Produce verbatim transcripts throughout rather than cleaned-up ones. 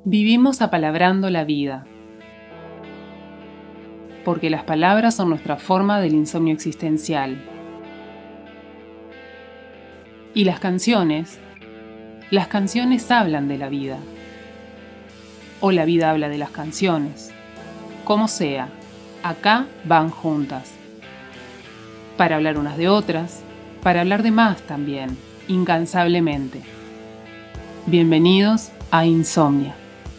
Vivimos apalabrando la vida, porque las palabras son nuestra forma del insomnio existencial. Y las canciones, las canciones hablan de la vida, o la vida habla de las canciones. Como sea, acá van juntas, para hablar unas de otras, para hablar de más también, incansablemente. Bienvenidos a Insomnia.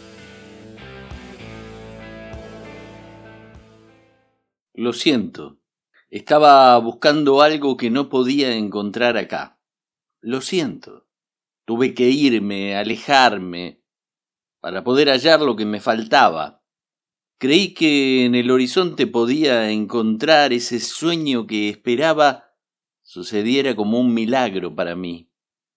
Lo siento, estaba buscando algo que no podía encontrar acá. Lo siento, tuve que irme, alejarme, para poder hallar lo que me faltaba. Creí que en el horizonte podía encontrar ese sueño que esperaba sucediera como un milagro para mí.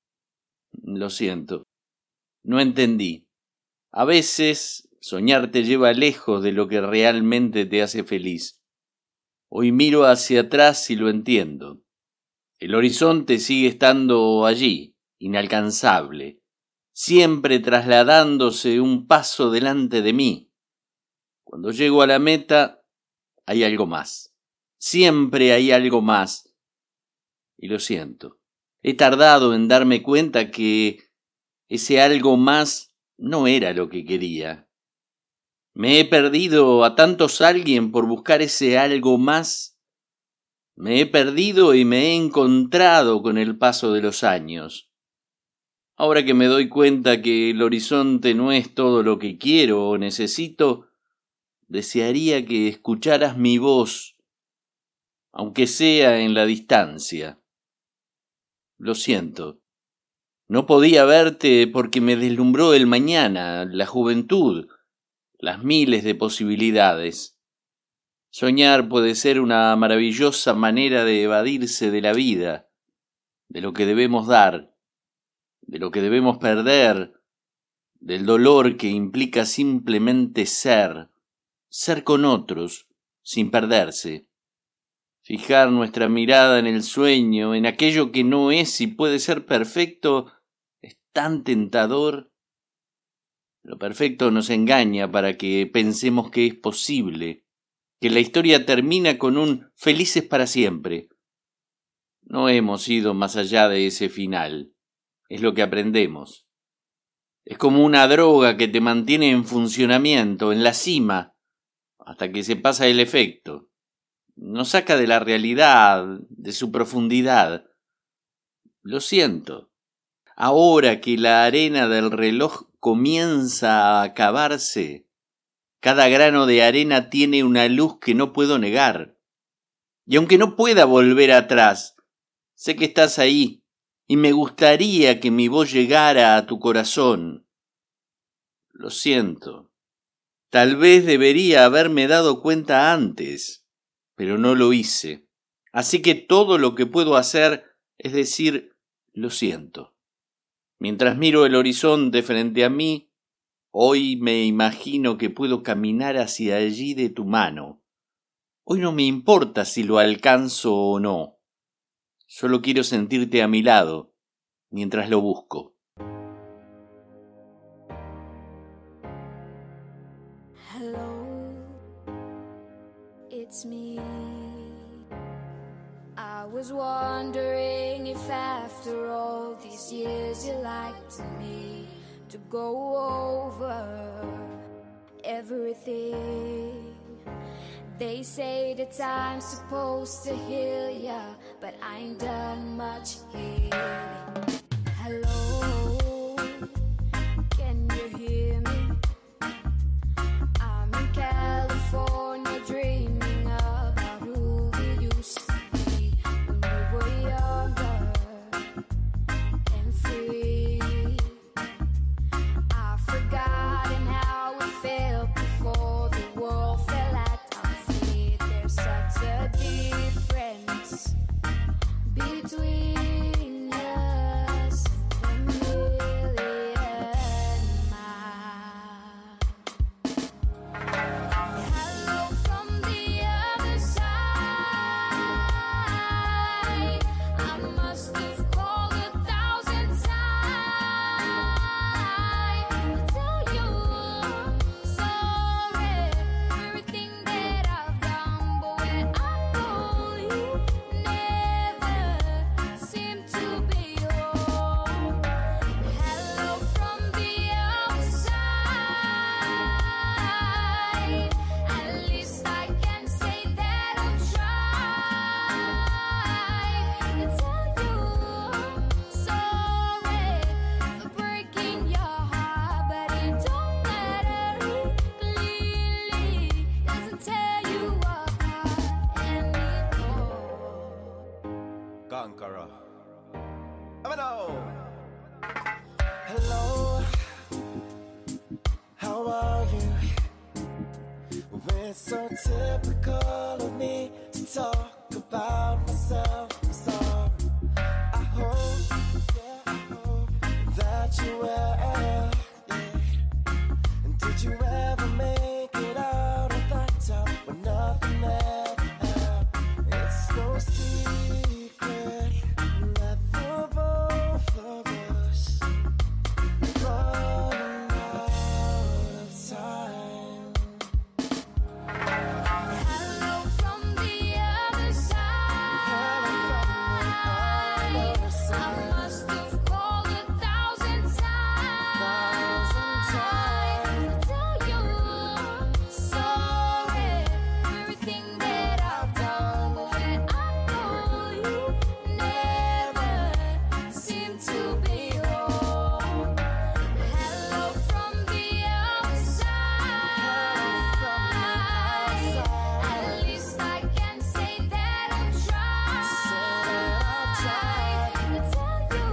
Lo siento, no entendí. A veces soñar te lleva lejos de lo que realmente te hace feliz. Hoy miro hacia atrás y lo entiendo. El horizonte sigue estando allí, inalcanzable, siempre trasladándose un paso delante de mí. Cuando llego a la meta, hay algo más. Siempre hay algo más. Y lo siento. He tardado en darme cuenta que ese algo más no era lo que quería. Me he perdido a tantos alguien por buscar ese algo más. Me he perdido y me he encontrado con el paso de los años. Ahora que me doy cuenta que el horizonte no es todo lo que quiero o necesito, desearía que escucharas mi voz, aunque sea en la distancia. Lo siento. No podía verte porque me deslumbró el mañana, la juventud, las miles de posibilidades. Soñar puede ser una maravillosa manera de evadirse de la vida, de lo que debemos dar, de lo que debemos perder, del dolor que implica simplemente ser, ser con otros, sin perderse. Fijar nuestra mirada en el sueño, en aquello que no es y puede ser perfecto, es tan tentador. Lo perfecto nos engaña para que pensemos que es posible, que la historia termina con un felices para siempre. No hemos ido más allá de ese final, es lo que aprendemos. Es como una droga que te mantiene en funcionamiento, en la cima, hasta que se pasa el efecto. Nos saca de la realidad, de su profundidad. Lo siento. Ahora que la arena del reloj comienza a acabarse, cada grano de arena tiene una luz que no puedo negar. Y aunque no pueda volver atrás, sé que estás ahí y me gustaría que mi voz llegara a tu corazón. Lo siento. Tal vez debería haberme dado cuenta antes, pero no lo hice. Así que todo lo que puedo hacer es decir, lo siento. Mientras miro el horizonte frente a mí, hoy me imagino que puedo caminar hacia allí de tu mano. Hoy no me importa si lo alcanzo o no. Solo quiero sentirte a mi lado, mientras lo busco. Hello, it's me. I was wondering if after all these years you'd like to me to go over everything. They say that time's supposed to heal ya, but I ain't done much healing. Hello, can you hear me? I'm in California dreaming about who we used to be when we were younger and free. I've forgotten how it felt before the world fell at our feet. There's such a difference between us and so typical of me to talk about myself. I'm sorry. I hope, yeah, I hope that you will. Yeah. And did you ever make it out of that top when nothing ever happened? It's no secret that the both of us are running out of time. Hello from the other side. I must have called a thousand times to tell you sorry for everything that I've done, but when I know you never seem to be home. Hello from the outside. At least I can say that I'm trying to tell you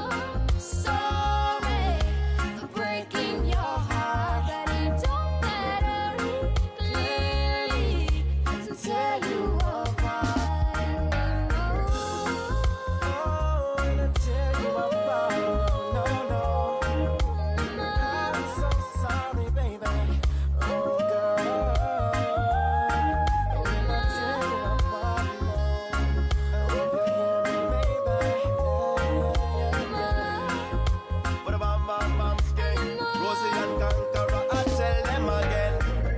sorry for breaking your heart, that it don't matter clearly to tear you apart anymore. Oh, and I tell you about no, no. I'm so sorry, baby. Oh, girl. And I tell you about I hope you hear me, baby. Yeah, yeah, yeah. What about my mom's gang? Rosie and Conqueror, I tell them again.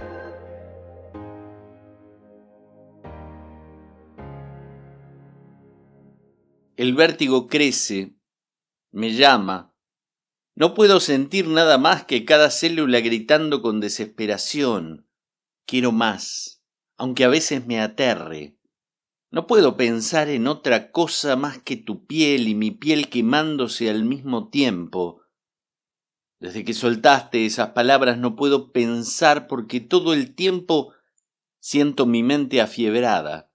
El vértigo crece, me llama. No puedo sentir nada más que cada célula gritando con desesperación. Quiero más, aunque a veces me aterre. No puedo pensar en otra cosa más que tu piel y mi piel quemándose al mismo tiempo. Desde que soltaste esas palabras no puedo pensar porque todo el tiempo siento mi mente afiebrada.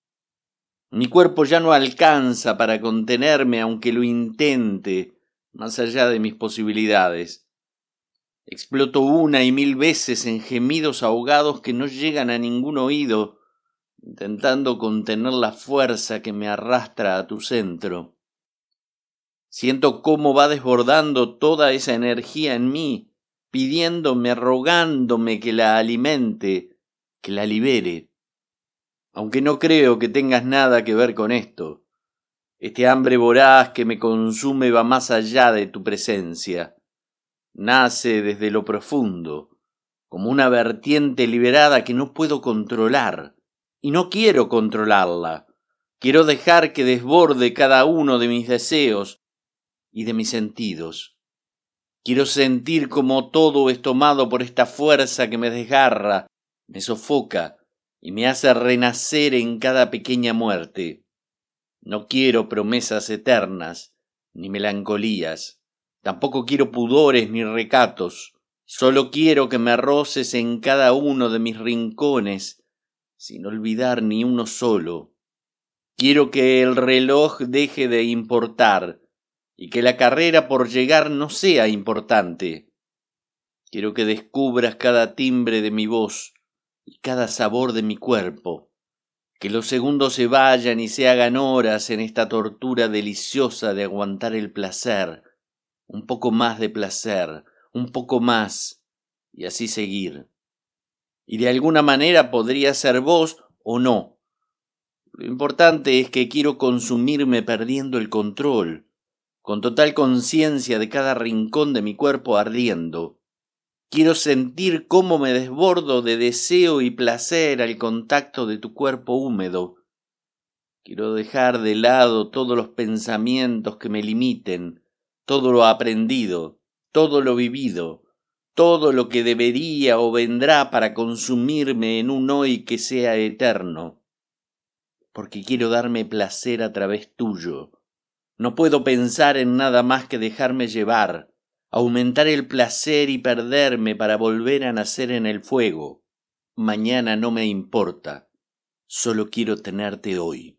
Mi cuerpo ya no alcanza para contenerme aunque lo intente, más allá de mis posibilidades. Exploto una y mil veces en gemidos ahogados que no llegan a ningún oído, intentando contener la fuerza que me arrastra a tu centro. Siento cómo va desbordando toda esa energía en mí, pidiéndome, rogándome que la alimente, que la libere. Aunque no creo que tengas nada que ver con esto. Este hambre voraz que me consume va más allá de tu presencia. Nace desde lo profundo, como una vertiente liberada que no puedo controlar. Y no quiero controlarla. Quiero dejar que desborde cada uno de mis deseos y de mis sentidos. Quiero sentir como todo es tomado por esta fuerza que me desgarra, me sofoca y me hace renacer en cada pequeña muerte. No quiero promesas eternas, ni melancolías. Tampoco quiero pudores ni recatos. Solo quiero que me roces en cada uno de mis rincones, sin olvidar ni uno solo. Quiero que el reloj deje de importar y que la carrera por llegar no sea importante. Quiero que descubras cada timbre de mi voz y cada sabor de mi cuerpo. Que los segundos se vayan y se hagan horas en esta tortura deliciosa de aguantar el placer. Un poco más de placer, un poco más, y así seguir. Y de alguna manera podría ser vos o no. Lo importante es que quiero consumirme perdiendo el control, con total conciencia de cada rincón de mi cuerpo ardiendo. Quiero sentir cómo me desbordo de deseo y placer al contacto de tu cuerpo húmedo. Quiero dejar de lado todos los pensamientos que me limiten, todo lo aprendido, todo lo vivido, todo lo que debería o vendrá para consumirme en un hoy que sea eterno. Porque quiero darme placer a través tuyo. No puedo pensar en nada más que dejarme llevar, aumentar el placer y perderme para volver a nacer en el fuego. Mañana no me importa, solo quiero tenerte hoy.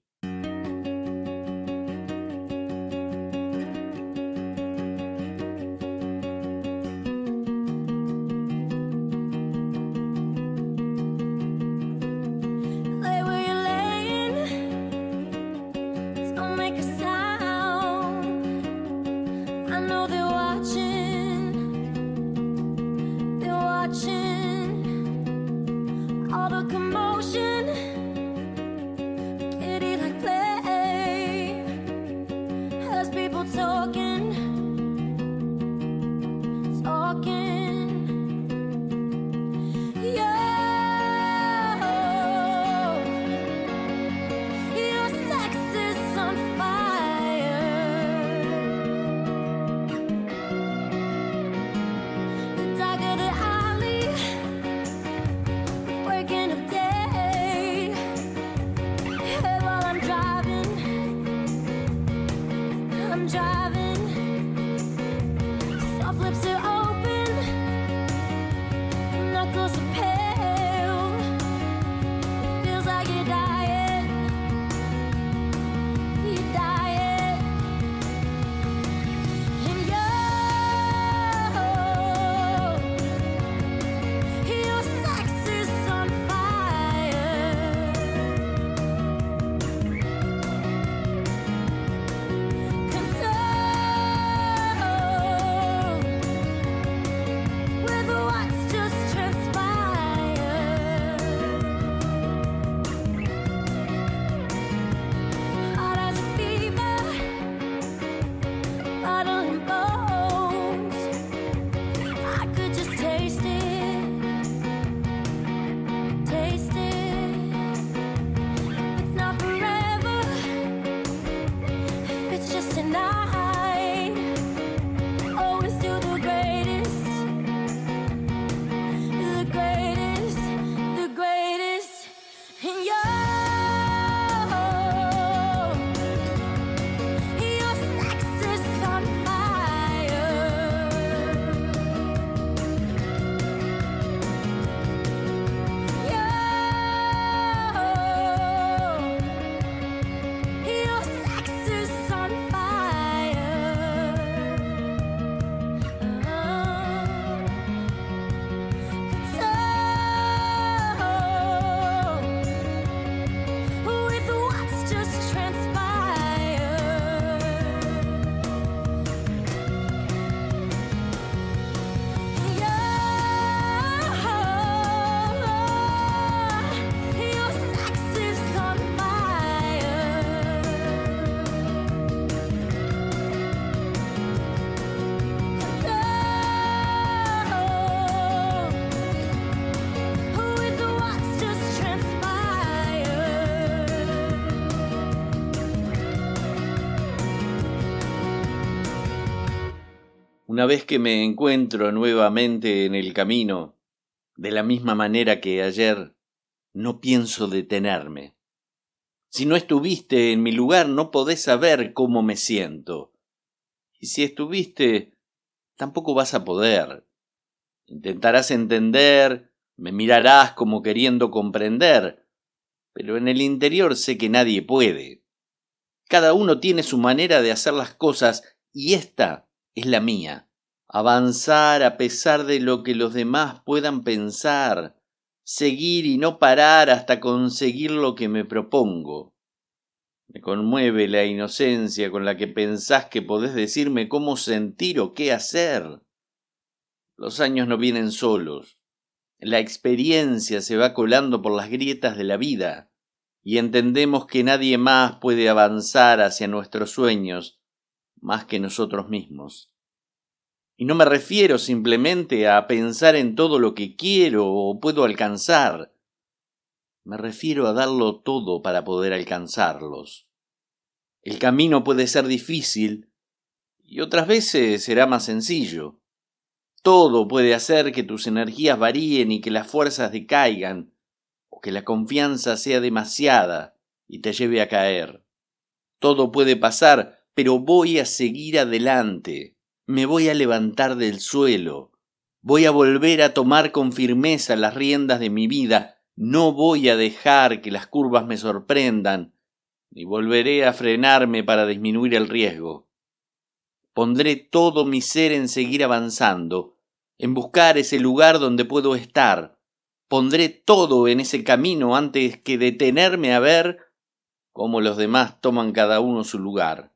Una vez que me encuentro nuevamente en el camino, de la misma manera que ayer, no pienso detenerme. Si no estuviste en mi lugar, no podés saber cómo me siento. Y si estuviste, tampoco vas a poder. Intentarás entender, me mirarás como queriendo comprender, pero en el interior sé que nadie puede. Cada uno tiene su manera de hacer las cosas y esta es la mía. Avanzar a pesar de lo que los demás puedan pensar, seguir y no parar hasta conseguir lo que me propongo. Me conmueve la inocencia con la que pensás que podés decirme cómo sentir o qué hacer. Los años no vienen solos. La experiencia se va colando por las grietas de la vida y entendemos que nadie más puede avanzar hacia nuestros sueños más que nosotros mismos. Y no me refiero simplemente a pensar en todo lo que quiero o puedo alcanzar. Me refiero a darlo todo para poder alcanzarlos. El camino puede ser difícil y otras veces será más sencillo. Todo puede hacer que tus energías varíen y que las fuerzas decaigan, o que la confianza sea demasiada y te lleve a caer. Todo puede pasar, pero voy a seguir adelante. Me voy a levantar del suelo. Voy a volver a tomar con firmeza las riendas de mi vida. No voy a dejar que las curvas me sorprendan, ni volveré a frenarme para disminuir el riesgo. Pondré todo mi ser en seguir avanzando, en buscar ese lugar donde puedo estar. Pondré todo en ese camino antes que detenerme a ver cómo los demás toman cada uno su lugar.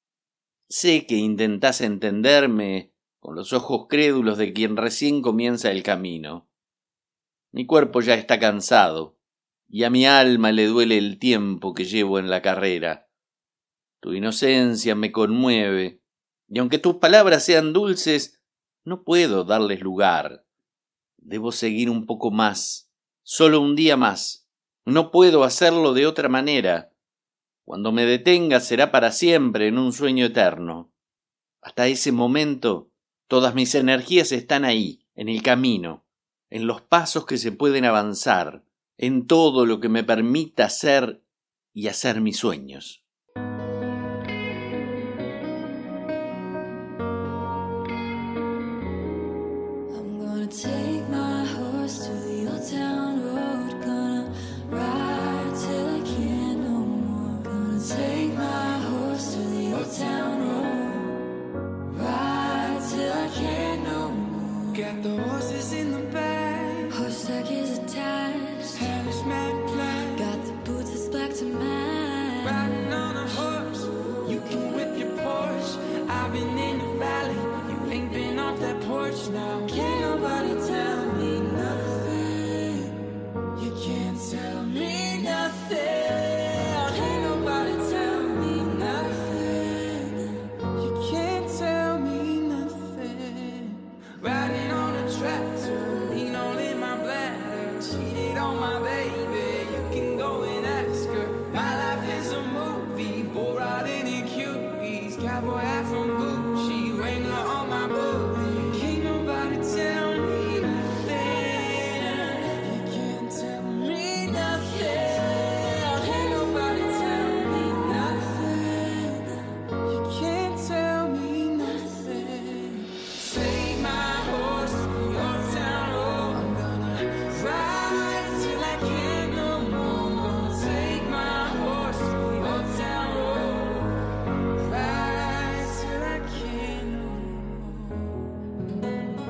Sé que intentás entenderme con los ojos crédulos de quien recién comienza el camino. Mi cuerpo ya está cansado, y a mi alma le duele el tiempo que llevo en la carrera. Tu inocencia me conmueve, y aunque tus palabras sean dulces, no puedo darles lugar. Debo seguir un poco más, solo un día más. No puedo hacerlo de otra manera. Cuando me detenga será para siempre en un sueño eterno. Hasta ese momento, todas mis energías están ahí, en el camino, en los pasos que se pueden avanzar, en todo lo que me permita ser y hacer mis sueños. I'm gonna take my horse to the old town road. Gonna ride till I can't no more. Gonna take my horse to the old town road. Ride till I can't no more. Got the horses in the back, Horse tag is attached. Spanish man plan. Got the boots that's black to match. Riding on a horse, you can whip your Porsche. I've been in the valley, you ain't been off that porch now. Can't nobody tell me nothing. You can't tell me nothing. Can't nobody tell me nothing. You can't tell me nothing. Riding on a tractor, lean all in my bladder. Cheated on my baby, you can go and ask her. My life is a movie, bull riding in cuties. Cowboy hat from Gucci, Wrangler on my booty. Can't nobody tell me nothing. You can't tell me nothing. Can't nobody tell me nothing. You can't tell me nothing. Take my horse to your town road. I'm gonna ride till I can't no more. I'm gonna take my horse to your town road. Ride till I can't no more.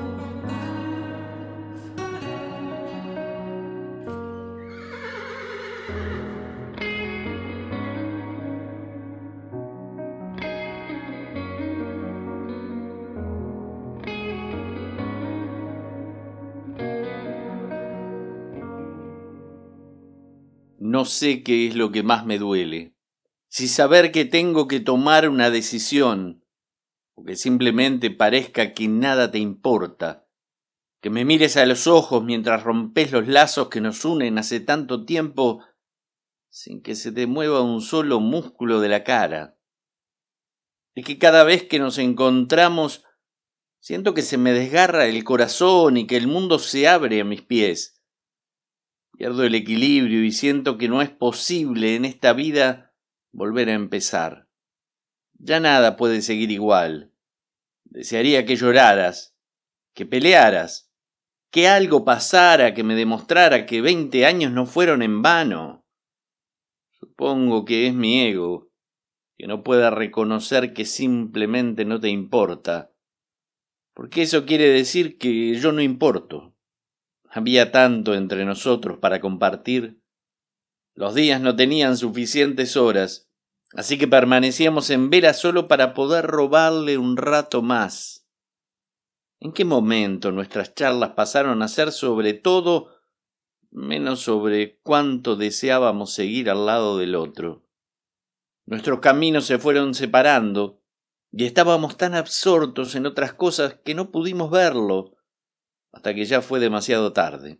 No sé qué es lo que más me duele. Si saber que tengo que tomar una decisión, o que simplemente parezca que nada te importa, que me mires a los ojos mientras rompes los lazos que nos unen hace tanto tiempo, sin que se te mueva un solo músculo de la cara. Es que cada vez que nos encontramos, Siento que se me desgarra el corazón y que el mundo se abre a mis pies. Pierdo el equilibrio y siento que no es posible en esta vida volver a empezar. Ya nada puede seguir igual. Desearía que lloraras, que pelearas, que algo pasara que me demostrara que veinte años no fueron en vano. Supongo que es mi ego, que no pueda reconocer que simplemente no te importa, porque eso quiere decir que yo no importo. Había tanto entre nosotros para compartir. Los días no tenían suficientes horas, así que permanecíamos en vela solo para poder robarle un rato más. ¿En qué momento nuestras charlas pasaron a ser sobre todo, menos sobre cuánto deseábamos seguir al lado del otro? Nuestros caminos se fueron separando y estábamos tan absortos en otras cosas que no pudimos verlo hasta que ya fue demasiado tarde.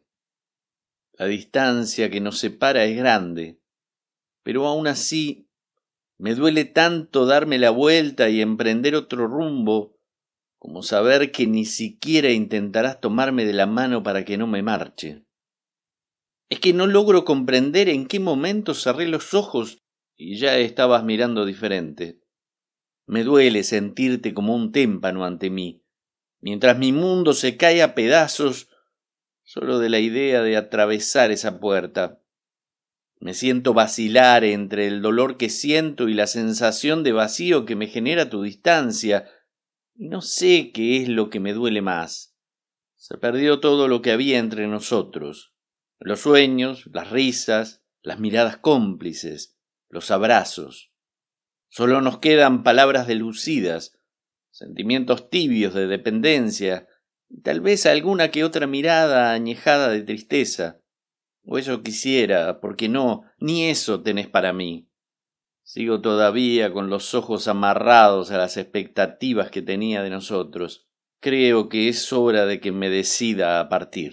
La distancia que nos separa es grande, pero aún así me duele tanto darme la vuelta y emprender otro rumbo como saber que ni siquiera intentarás tomarme de la mano para que no me marche. Es que no logro comprender en qué momento cerré los ojos y ya estabas mirando diferente. Me duele sentirte como un témpano ante mí, mientras mi mundo se cae a pedazos solo de la idea de atravesar esa puerta. Me siento vacilar entre el dolor que siento y la sensación de vacío que me genera tu distancia, y no sé qué es lo que me duele más. Se perdió todo lo que había entre nosotros. Los sueños, las risas, las miradas cómplices, los abrazos. Solo nos quedan palabras delucidas, sentimientos tibios de dependencia, y tal vez alguna que otra mirada añejada de tristeza. O eso quisiera, porque no, ni eso tenés para mí. Sigo todavía con los ojos amarrados a las expectativas que tenía de nosotros. Creo que es hora de que me decida a partir.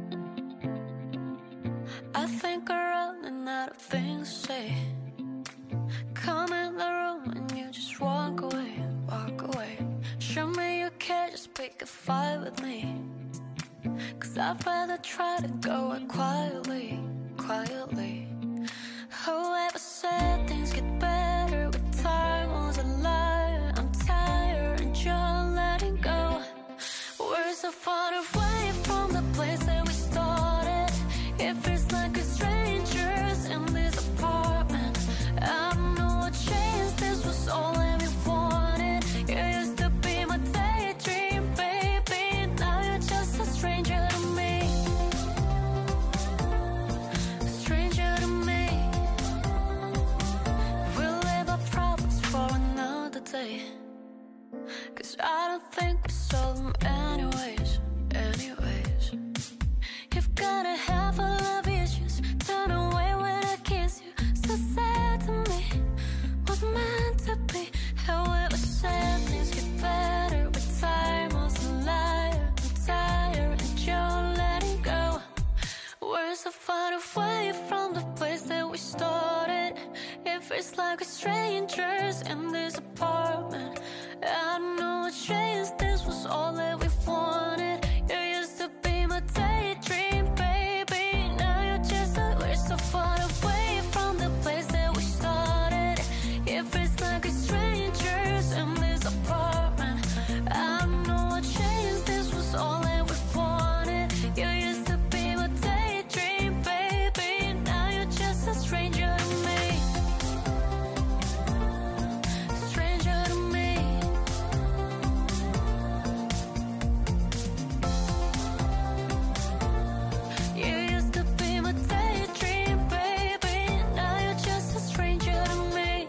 I think I'm running out of things to say. Come in the room and you just walk away, walk away. Show me you care, just pick a fight with me. Cause I'd rather try to go out quietly, quietly. Whoever said things get better with time was a liar. I'm tired and you're letting go. We're so far away from the place that we started. It feels like we're strangers in this apartment. I don't know what changed, this was all that we wanted. You used to be my daydream, baby. Now you're just a stranger to me. A stranger to me. We'll leave our problems for another day. Cause I don't think we solve them anyways, anyways. You've got a half full of issues. Turn away when I kiss you. So sad to me, was meant to be. However sad things get better with time. Was a liar, I'm tired and you're letting go. We're so far away from the place that we started. It feels like we're strangers in this apartment. I don't know what changed, this was all that we wanted. You used to be my daydream, baby. Now you're just a, we're so far away from the place that we started. It feels like we're strangers in this apartment. I don't know what changed, this was all that we wanted. You used to be my daydream, baby. Now you're just a stranger to me. Stranger to me. You used to be my daydream, baby. Now you're just a stranger to me.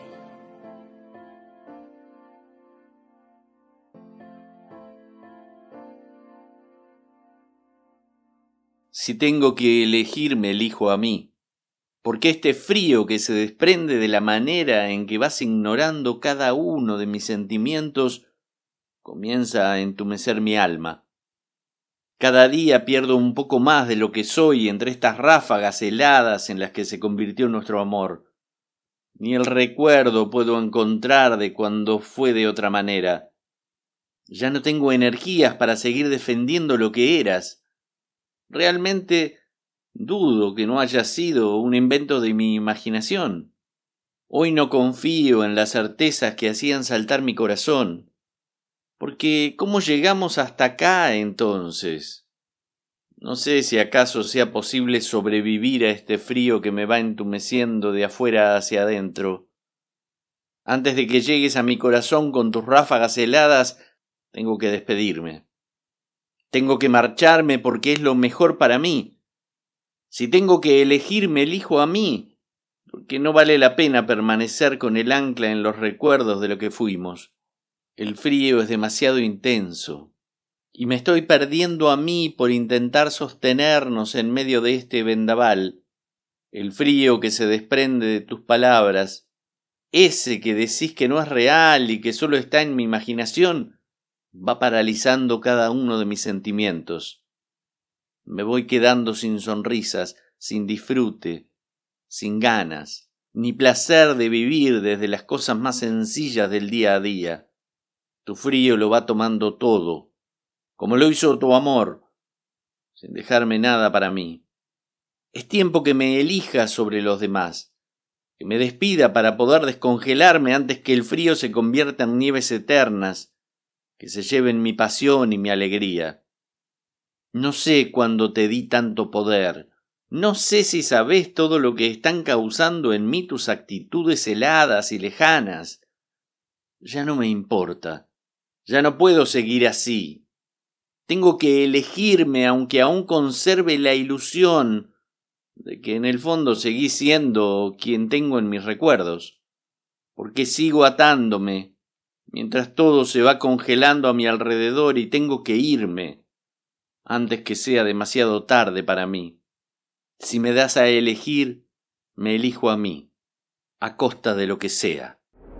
Si tengo que elegir, me elijo a mí, porque este frío que se desprende de la manera en que vas ignorando cada uno de mis sentimientos comienza a entumecer mi alma. Cada día pierdo un poco más de lo que soy entre estas ráfagas heladas en las que se convirtió nuestro amor. Ni el recuerdo puedo encontrar de cuando fue de otra manera. Ya no tengo energías para seguir defendiendo lo que eras. Realmente dudo que no haya sido un invento de mi imaginación. Hoy no confío en las certezas que hacían saltar mi corazón. Porque ¿cómo llegamos hasta acá entonces? No sé si acaso sea posible sobrevivir a este frío que me va entumeciendo de afuera hacia adentro. Antes de que llegues a mi corazón con tus ráfagas heladas, tengo que despedirme. Tengo que marcharme porque es lo mejor para mí. Si tengo que elegir, me elijo a mí, porque no vale la pena permanecer con el ancla en los recuerdos de lo que fuimos. El frío es demasiado intenso, y me estoy perdiendo a mí por intentar sostenernos en medio de este vendaval. El frío que se desprende de tus palabras, ese que decís que no es real y que solo está en mi imaginación, va paralizando cada uno de mis sentimientos. Me voy quedando sin sonrisas, sin disfrute, sin ganas, ni placer de vivir desde las cosas más sencillas del día a día. Tu frío lo va tomando todo, como lo hizo tu amor, sin dejarme nada para mí. Es tiempo que me elija sobre los demás, que me despida para poder descongelarme antes que el frío se convierta en nieves eternas, que se lleven mi pasión y mi alegría. No sé cuándo te di tanto poder, no sé si sabés todo lo que están causando en mí tus actitudes heladas y lejanas. Ya no me importa, ya no puedo seguir así. Tengo que elegirme aunque aún conserve la ilusión de que en el fondo seguí siendo quien tengo en mis recuerdos, porque sigo atándome mientras todo se va congelando a mi alrededor y tengo que irme antes que sea demasiado tarde para mí. Si me das a elegir, me elijo a mí, a costa de lo que sea.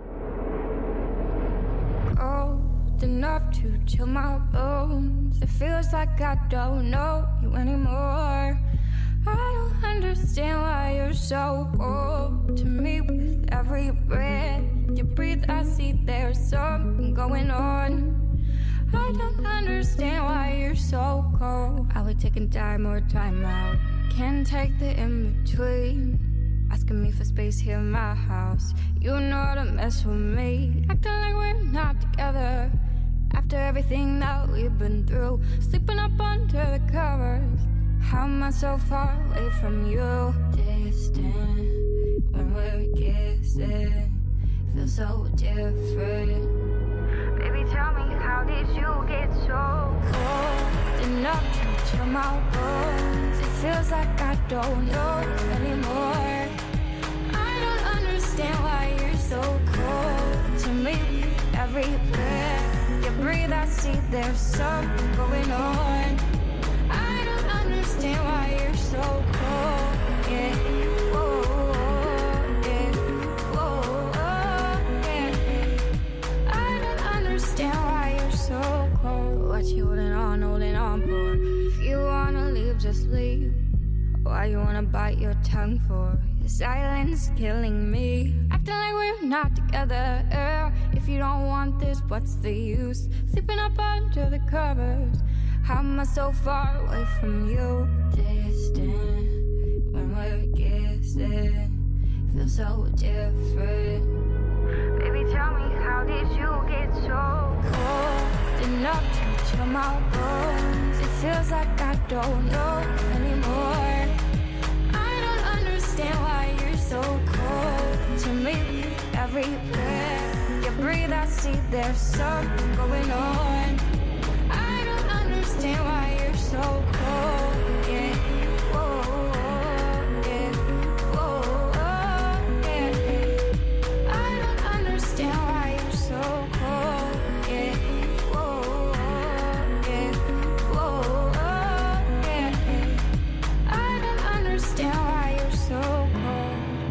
Cold enough to chill my bones. It feels like I don't know you anymore. I don't understand why you're so cold to me. With every breath you breathe, I see there's something going on. I don't understand why you're so cold. I would take a time or time out. Can't take the in-between. Asking me for space here in my house. You know how to mess with me. Acting like we're not together. After everything that we've been through. Sleeping up under the covers. How am I so far away from you? Distant when we're kissing. Feels so different. Baby, tell me, how did you get so cold enough to chill my bones? It feels like I don't know anymore. I don't understand why you're so cold to me. Every breath you breathe, I see there's something going on. I don't understand why you're so cold. Yeah. Whoa, yeah. Whoa, yeah. I don't understand why you're so cold. What you holding on, holding on for? If you wanna leave, just leave. Why you wanna bite your tongue for? Your silence killing me. Acting like we're not together. Uh, if you don't want this, what's the use? Sleeping up under the covers. How am I so far away from you? Distant when we're kissing. Feels so different. Baby, tell me, how did you get so cold enough to chill my bones? It feels like I don't know anymore. I don't understand why you're so cold to me. Every breath you breathe, I see there's something going on. I don't understand why you're so cold. Yeah. Whoa, yeah. Whoa, yeah. I don't understand why you're so cold. Yeah. Whoa, yeah. Whoa, yeah. I don't understand why you're so cold.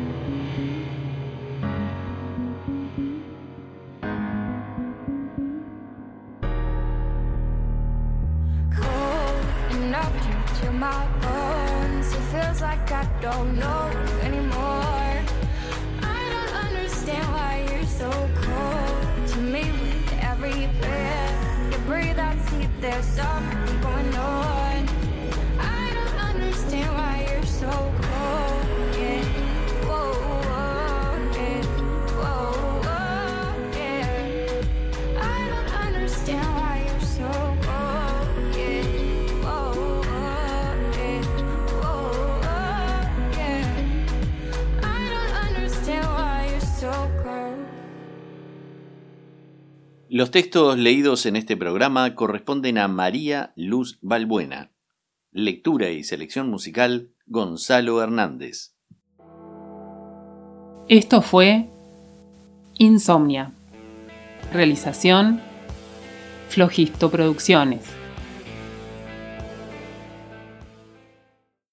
Cold enough to chill my bones. It feels like I don't know you anymore. I don't understand why you're so cold to me. With every breath there's something going on. I don't understand why you're so cold, yeah. Whoa, whoa, yeah. Whoa, whoa, yeah. I don't understand why you're so cold, yeah. Whoa, whoa, yeah. Whoa, whoa, yeah. I don't understand why you're so cold. Los textos leídos en este programa corresponden a María Luz Balbuena. Lectura y selección musical, Gonzalo Hernández. Esto fue Insomnia. Realización, Flogisto Producciones.